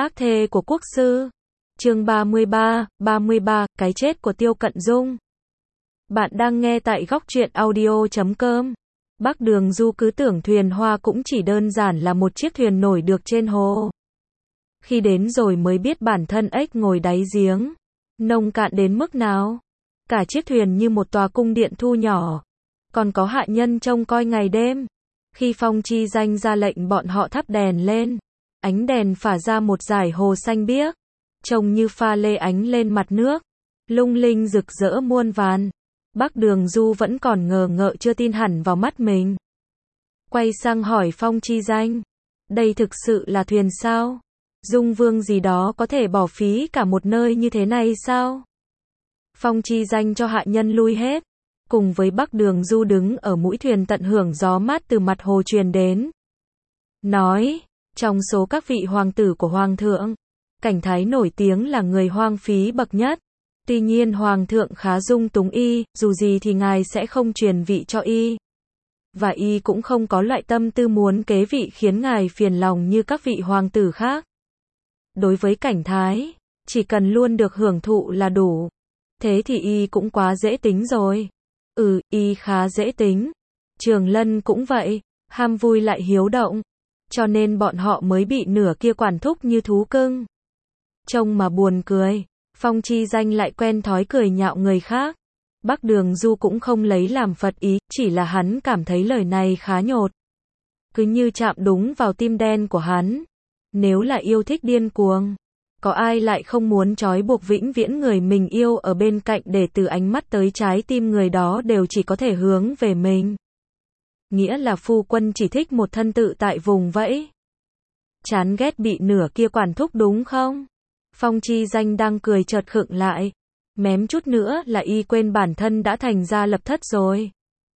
Ác thê của quốc sư. Chương 33, cái chết của Tiêu Cận Dung. Bạn đang nghe tại góc truyện audio.com. Bắc Đường Du cứ tưởng thuyền hoa cũng chỉ đơn giản là một chiếc thuyền nổi được trên hồ. Khi đến rồi mới biết bản thân ếch ngồi đáy giếng. Nông cạn đến mức nào. Cả chiếc thuyền như một tòa cung điện thu nhỏ. Còn có hạ nhân trông coi ngày đêm. Khi Phong Chi Danh ra lệnh bọn họ thắp đèn lên. Ánh đèn phả ra một dải hồ xanh biếc. Trông như pha lê ánh lên mặt nước. Lung linh rực rỡ muôn vàn. Bắc Đường Du vẫn còn ngờ ngợ chưa tin hẳn vào mắt mình. Quay sang hỏi Phong Chi Danh. Đây thực sự là thuyền sao? Dung Vương gì đó có thể bỏ phí cả một nơi như thế này sao? Phong Chi Danh cho hạ nhân lui hết. Cùng với Bắc Đường Du đứng ở mũi thuyền tận hưởng gió mát từ mặt hồ truyền đến. Nói, trong số các vị hoàng tử của hoàng thượng, Cảnh Thái nổi tiếng là người hoang phí bậc nhất. Tuy nhiên hoàng thượng khá dung túng y, dù gì thì ngài sẽ không truyền vị cho y. Và y cũng không có loại tâm tư muốn kế vị khiến ngài phiền lòng như các vị hoàng tử khác. Đối với Cảnh Thái, chỉ cần luôn được hưởng thụ là đủ. Thế thì y cũng quá dễ tính rồi. Y khá dễ tính. Trường Lân cũng vậy, ham vui lại hiếu động. Cho nên bọn họ mới bị nửa kia quản thúc như thú cưng. Trông mà buồn cười. Phong Chi Danh lại quen thói cười nhạo người khác. Bắc Đường Du cũng không lấy làm phật ý, chỉ là hắn cảm thấy lời này khá nhột. Cứ như chạm đúng vào tim đen của hắn. Nếu là yêu thích điên cuồng, có ai lại không muốn trói buộc vĩnh viễn người mình yêu ở bên cạnh để từ ánh mắt tới trái tim người đó đều chỉ có thể hướng về mình. Nghĩa là phu quân chỉ thích một thân tự tại vùng vẫy. Chán ghét bị nửa kia quản thúc đúng không? Phong Chi Danh đang cười chợt khựng lại. Mém chút nữa là y quên bản thân đã thành ra lập thất rồi.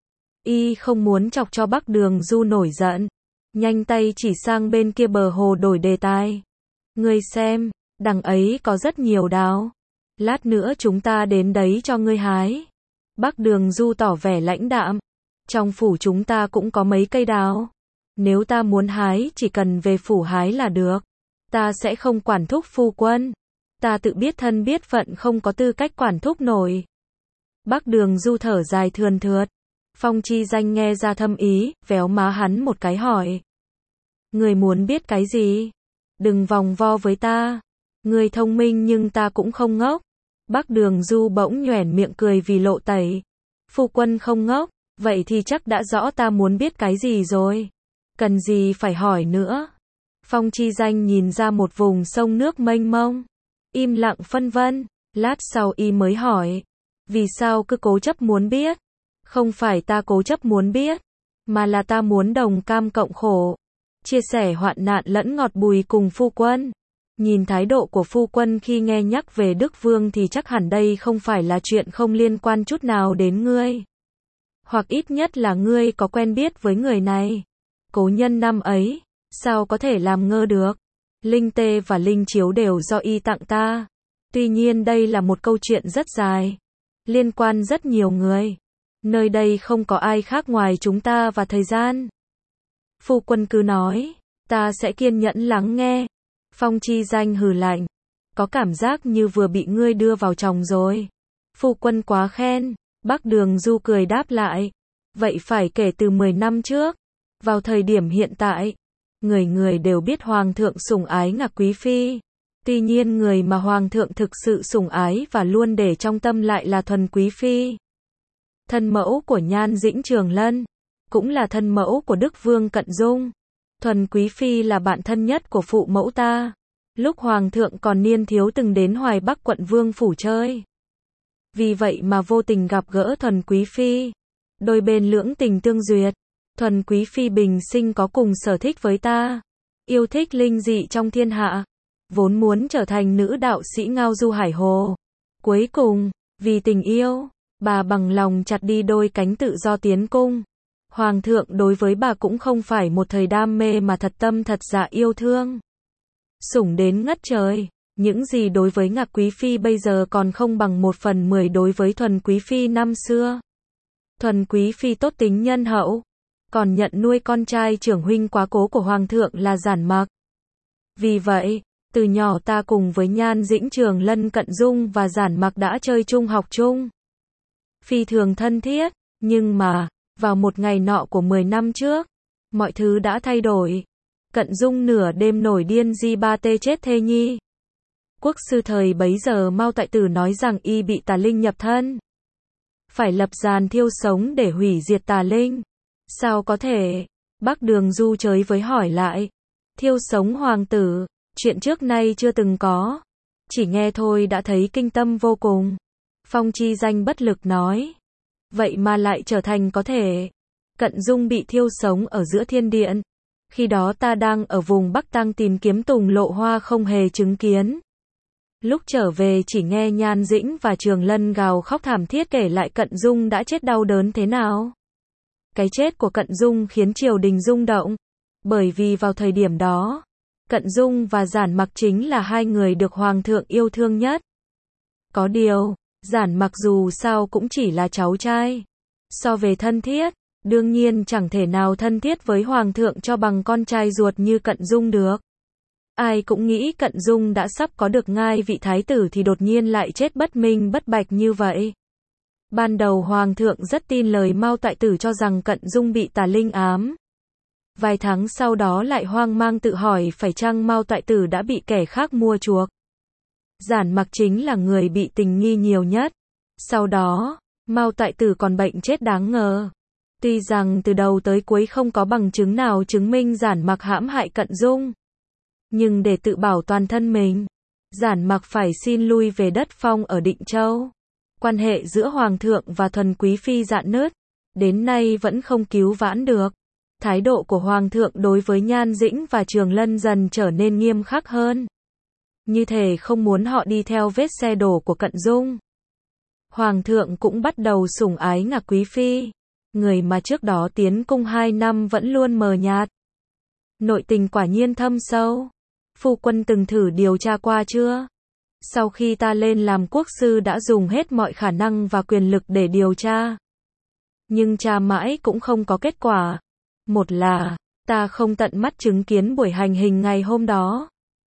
Y không muốn chọc cho Bắc Đường Du nổi giận. Nhanh tay chỉ sang bên kia bờ hồ đổi đề tài. Ngươi xem, đằng ấy có rất nhiều đào. Lát nữa chúng ta đến đấy cho ngươi hái. Bắc Đường Du tỏ vẻ lãnh đạm. Trong phủ chúng ta cũng có mấy cây đào. Nếu ta muốn hái chỉ cần về phủ hái là được. Ta sẽ không quản thúc phu quân. Ta tự biết thân biết phận không có tư cách quản thúc nổi. Bắc Đường Du thở dài thườn thượt. Phong Chi Danh nghe ra thâm ý, véo má hắn một cái hỏi. Người muốn biết cái gì? Đừng vòng vo với ta. Người thông minh nhưng ta cũng không ngốc. Bắc Đường Du bỗng nhoẻn miệng cười vì lộ tẩy. Phu quân không ngốc, vậy thì chắc đã rõ ta muốn biết cái gì rồi. Cần gì phải hỏi nữa. Phong Chi Danh nhìn ra một vùng sông nước mênh mông. Im lặng phân vân. Lát sau y mới hỏi. Vì sao cứ cố chấp muốn biết? Không phải ta cố chấp muốn biết, mà là ta muốn đồng cam cộng khổ. Chia sẻ hoạn nạn lẫn ngọt bùi cùng phu quân. Nhìn thái độ của phu quân khi nghe nhắc về Đức Vương thì chắc hẳn đây không phải là chuyện không liên quan chút nào đến ngươi. Hoặc ít nhất là ngươi có quen biết với người này. Cố nhân năm ấy, sao có thể làm ngơ được. Linh tê và linh chiếu đều do y tặng ta. Tuy nhiên đây là một câu chuyện rất dài. Liên quan rất nhiều người. Nơi đây không có ai khác ngoài chúng ta và thời gian. Phu quân cứ nói, ta sẽ kiên nhẫn lắng nghe. Phong Chi Danh hừ lạnh. Có cảm giác như vừa bị ngươi đưa vào chồng rồi. Phu quân quá khen. Bắc Đường Du cười đáp lại. Vậy phải kể từ 10 năm trước. Vào thời điểm hiện tại, người người đều biết hoàng thượng sủng ái Ngạc Quý Phi. Tuy nhiên người mà hoàng thượng thực sự sủng ái và luôn để trong tâm lại là Thuần Quý Phi. Thân mẫu của Nhan Dĩnh Trường Lân, cũng là thân mẫu của Đức Vương Cận Dung. Thuần Quý Phi là bạn thân nhất của phụ mẫu ta. Lúc hoàng thượng còn niên thiếu từng đến Hoài Bắc quận Vương phủ chơi. Vì vậy mà vô tình gặp gỡ Thuần Quý Phi. Đôi bên lưỡng tình tương duyệt. Thuần Quý Phi bình sinh có cùng sở thích với ta. Yêu thích linh dị trong thiên hạ. Vốn muốn trở thành nữ đạo sĩ ngao du hải hồ. Cuối cùng, vì tình yêu, bà bằng lòng chặt đi đôi cánh tự do tiến cung. Hoàng thượng đối với bà cũng không phải một thời đam mê mà thật tâm thật dạ yêu thương. Sủng đến ngất trời. Những gì đối với Ngạc Quý Phi bây giờ còn không bằng 1/10 đối với Thuần Quý Phi năm xưa. Thuần Quý Phi tốt tính nhân hậu. Còn nhận nuôi con trai trưởng huynh quá cố của Hoàng thượng là giản mặc. Vì vậy, Từ nhỏ ta cùng với Nhan Dĩnh, Trường Lân, Cận Dung và Giản Mặc đã chơi chung học chung. Phi thường thân thiết, nhưng mà, vào một ngày nọ của 10 năm trước, mọi thứ đã thay đổi. Cận Dung nửa đêm nổi điên di ba tê chết thê nhi. Quốc sư thời bấy giờ Mao Tại Tử nói rằng y bị tà linh nhập thân. Phải lập giàn thiêu sống để hủy diệt tà linh. Sao có thể? Bắc Đường Du chới với hỏi lại. Thiêu sống hoàng tử, chuyện trước nay chưa từng có. Chỉ nghe thôi đã thấy kinh tâm vô cùng. Phong Chi Danh bất lực nói. Vậy mà lại trở thành có thể. Cận Dung bị thiêu sống ở giữa thiên điện. Khi đó ta đang ở vùng Bắc Tăng tìm kiếm Tùng Lộ Hoa không hề chứng kiến. Lúc trở về chỉ nghe Nhan Dĩnh và Trường Lân gào khóc thảm thiết kể lại Cận Dung đã chết đau đớn thế nào. Cái chết của Cận Dung khiến triều đình rung động. Bởi vì vào thời điểm đó, Cận Dung và Giản Mặc chính là hai người được Hoàng thượng yêu thương nhất. Có điều, Giản Mặc dù sao cũng chỉ là cháu trai. So về thân thiết, đương nhiên chẳng thể nào thân thiết với Hoàng thượng cho bằng con trai ruột như Cận Dung được. Ai cũng nghĩ Cận Dung đã sắp có được ngai vị thái tử thì đột nhiên lại chết bất minh bất bạch như vậy. Ban đầu Hoàng thượng rất tin lời Mao Tại Tử cho rằng Cận Dung bị tà linh ám. Vài tháng sau đó lại hoang mang tự hỏi phải chăng Mao Tại Tử đã bị kẻ khác mua chuộc. Giản Mặc chính là người bị tình nghi nhiều nhất. Sau đó, Mao Tại Tử còn bệnh chết đáng ngờ. Tuy rằng từ đầu tới cuối không có bằng chứng nào chứng minh Giản Mặc hãm hại Cận Dung. Nhưng để tự bảo toàn thân mình, Giản Mặc phải xin lui về đất Phong ở Định Châu. Quan hệ giữa Hoàng thượng và Thuần Quý Phi rạn nứt, đến nay vẫn không cứu vãn được. Thái độ của Hoàng thượng đối với Nhan Dĩnh và Trường Lân dần trở nên nghiêm khắc hơn. Như thể không muốn họ đi theo vết xe đổ của Cận Dung. Hoàng thượng cũng bắt đầu sủng ái Ngạc Quý Phi, người mà trước đó tiến cung 2 năm vẫn luôn mờ nhạt. Nội tình quả nhiên thâm sâu. Phu quân từng thử điều tra qua chưa? Sau khi ta lên làm quốc sư đã dùng hết mọi khả năng và quyền lực để điều tra. Nhưng tra mãi cũng không có kết quả. Một là, ta không tận mắt chứng kiến buổi hành hình ngày hôm đó.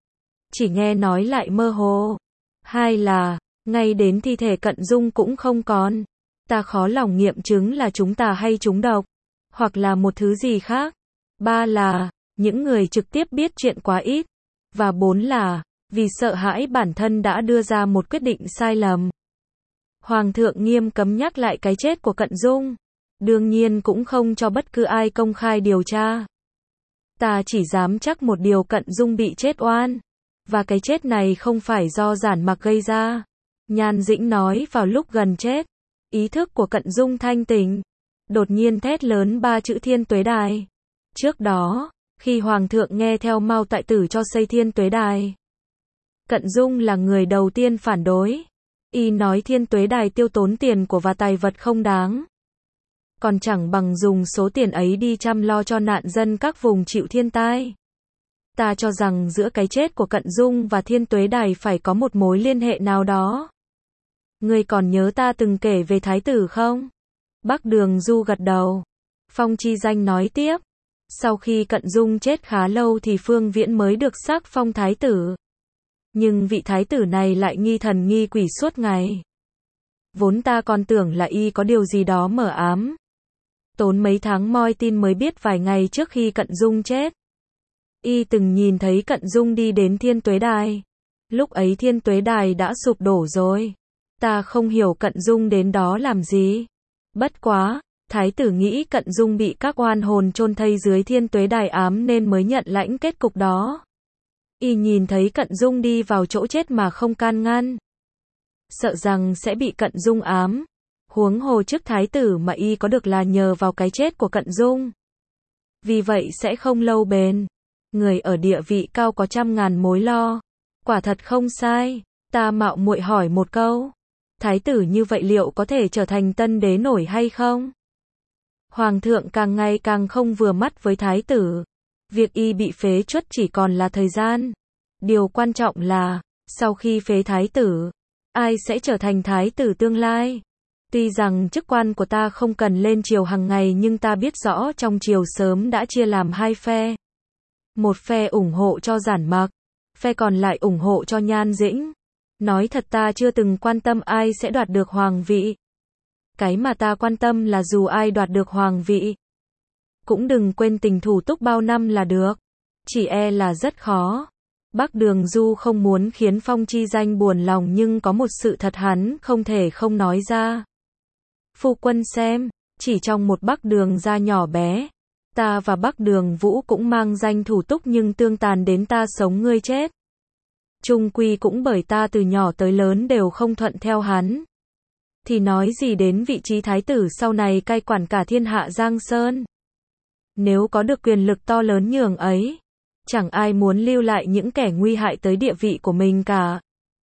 Chỉ nghe nói lại mơ hồ. Hai là, ngay đến thi thể Cận Dung cũng không còn. Ta khó lòng nghiệm chứng là chúng ta hay trúng độc, hoặc là một thứ gì khác. Ba là, những người trực tiếp biết chuyện quá ít. Và 4 là, vì sợ hãi bản thân đã đưa ra một quyết định sai lầm. Hoàng thượng nghiêm cấm nhắc lại cái chết của Cận Dung. Đương nhiên cũng không cho bất cứ ai công khai điều tra. Ta chỉ dám chắc một điều, Cận Dung bị chết oan. Và cái chết này không phải do Giản Mặc gây ra. Nhan Dĩnh nói vào lúc gần chết. Ý thức của Cận Dung thanh tỉnh. Đột nhiên thét lớn 3 chữ Thiên Tuế Đài. Trước đó, khi Hoàng thượng nghe theo Mao Tại Tử cho xây Thiên Tuế Đài, Cận Dung là người đầu tiên phản đối. Y nói Thiên Tuế Đài tiêu tốn tiền của và tài vật không đáng. Còn chẳng bằng dùng số tiền ấy đi chăm lo cho nạn dân các vùng chịu thiên tai. Ta cho rằng giữa cái chết của Cận Dung và Thiên Tuế Đài phải có một mối liên hệ nào đó. Ngươi còn nhớ ta từng kể về thái tử không? Bắc Đường Du gật đầu. Phong Chi Danh nói tiếp. Sau khi Cận Dung chết khá lâu thì Phương Viễn mới được sắc phong thái tử. Nhưng vị thái tử này lại nghi thần nghi quỷ suốt ngày. Vốn ta còn tưởng là y có điều gì đó mờ ám. Tốn mấy tháng moi tin mới biết vài ngày trước khi Cận Dung chết, y từng nhìn thấy Cận Dung đi đến Thiên Tuế Đài. Lúc ấy Thiên Tuế Đài đã sụp đổ rồi. Ta không hiểu Cận Dung đến đó làm gì. Bất quá, thái tử nghĩ Cận Dung bị các oan hồn chôn thây dưới Thiên Tuế Đài ám nên mới nhận lãnh kết cục đó. Y nhìn thấy Cận Dung đi vào chỗ chết mà không can ngăn, sợ rằng sẽ bị Cận Dung ám. Huống hồ chức thái tử mà y có được là nhờ vào cái chết của Cận Dung. Vì vậy sẽ không lâu bền. Người ở địa vị cao có trăm ngàn mối lo. Quả thật không sai. Ta mạo muội hỏi một câu. Thái tử như vậy liệu có thể trở thành tân đế nổi hay không? Hoàng thượng càng ngày càng không vừa mắt với thái tử. Việc y bị phế truất chỉ còn là thời gian. Điều quan trọng là, sau khi phế thái tử, ai sẽ trở thành thái tử tương lai? Tuy rằng chức quan của ta không cần lên triều hàng ngày nhưng ta biết rõ trong triều sớm đã chia làm hai phe. Một phe ủng hộ cho Giản Mặc, phe còn lại ủng hộ cho Nhan Dĩnh. Nói thật ta chưa từng quan tâm ai sẽ đoạt được hoàng vị. Cái mà ta quan tâm là dù ai đoạt được hoàng vị, cũng đừng quên tình thủ túc bao năm là được. Chỉ e là rất khó. Bắc Đường Du không muốn khiến Phong Chi Danh buồn lòng nhưng có một sự thật hắn không thể không nói ra. Phu quân xem, chỉ trong một Bắc Đường gia nhỏ bé, ta và Bắc Đường Vũ cũng mang danh thủ túc nhưng tương tàn đến ta sống ngươi chết. Chung quy cũng bởi ta từ nhỏ tới lớn đều không thuận theo hắn. Thì nói gì đến vị trí thái tử sau này cai quản cả thiên hạ Giang Sơn. Nếu có được quyền lực to lớn nhường ấy, chẳng ai muốn lưu lại những kẻ nguy hại tới địa vị của mình cả.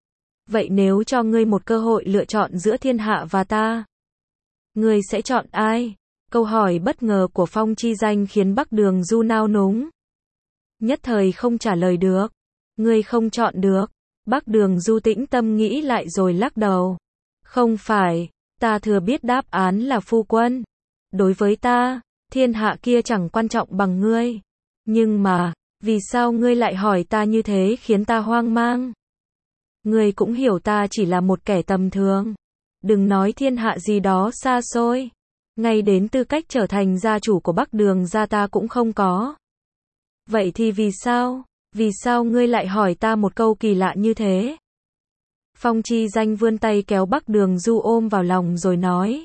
Vậy nếu cho ngươi một cơ hội lựa chọn giữa thiên hạ và ta, ngươi sẽ chọn ai? Câu hỏi bất ngờ của Phong Chi Danh khiến Bắc Đường Du nao núng. Nhất thời không trả lời được. Ngươi không chọn được. Bắc Đường Du tĩnh tâm nghĩ lại rồi lắc đầu. Không phải, ta thừa biết đáp án là phu quân. Đối với ta, thiên hạ kia chẳng quan trọng bằng ngươi. Nhưng mà, vì sao ngươi lại hỏi ta như thế khiến ta hoang mang? Ngươi cũng hiểu ta chỉ là một kẻ tầm thường. Đừng nói thiên hạ gì đó xa xôi. Ngay đến tư cách trở thành gia chủ của Bắc Đường gia ta cũng không có. Vậy thì vì sao? Vì sao ngươi lại hỏi ta một câu kỳ lạ như thế? Phong Chi Danh vươn tay kéo Bắc Đường Du ôm vào lòng rồi nói.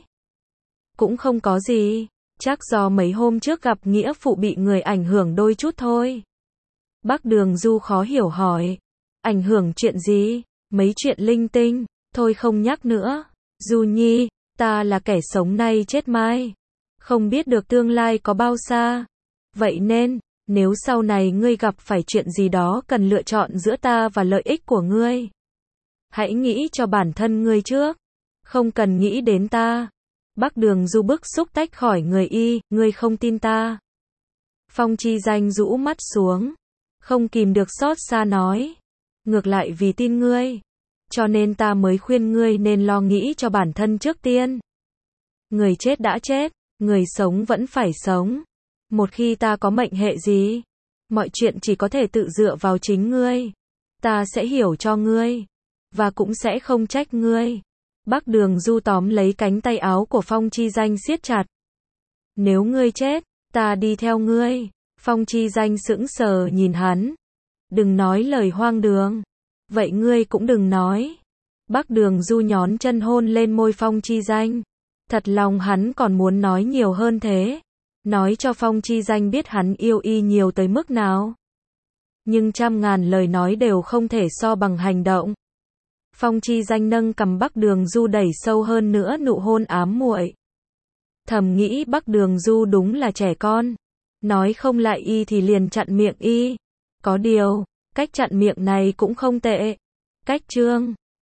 Cũng không có gì. Chắc do mấy hôm trước gặp nghĩa phụ bị người ảnh hưởng đôi chút thôi. Bắc Đường Du khó hiểu hỏi. Ảnh hưởng chuyện gì? Mấy chuyện linh tinh. Thôi không nhắc nữa. Du Nhi, ta là kẻ sống nay chết mai. Không biết được tương lai có bao xa. Vậy nên, nếu sau này ngươi gặp phải chuyện gì đó cần lựa chọn giữa ta và lợi ích của ngươi, hãy nghĩ cho bản thân ngươi trước. Không cần nghĩ đến ta. Bắc Đường Du bức xúc tách khỏi người y, ngươi không tin ta. Phong Chi Danh rũ mắt xuống. Không kìm được xót xa nói. Ngược lại vì tin ngươi. Cho nên ta mới khuyên ngươi nên lo nghĩ cho bản thân trước tiên. Người chết đã chết, người sống vẫn phải sống. Một khi ta có mệnh hệ gì, mọi chuyện chỉ có thể tự dựa vào chính ngươi. Ta sẽ hiểu cho ngươi, và cũng sẽ không trách ngươi. Bắc Đường Du tóm lấy cánh tay áo của Phong Chi Danh siết chặt. Nếu ngươi chết, ta đi theo ngươi. Phong Chi Danh sững sờ nhìn hắn. Đừng nói lời hoang đường. Vậy ngươi cũng đừng nói. Bắc Đường Du nhón chân hôn lên môi Phong Chi Danh. Thật lòng hắn còn muốn nói nhiều hơn thế. Nói cho Phong Chi Danh biết hắn yêu y nhiều tới mức nào. Nhưng trăm ngàn lời nói đều không thể so bằng hành động. Phong Chi Danh nâng cằm Bắc Đường Du đẩy sâu hơn nữa nụ hôn ám muội. Thầm nghĩ Bắc Đường Du đúng là trẻ con. Nói không lại y thì liền chặn miệng y. Có điều, cách chặn miệng này cũng không tệ. Cách chương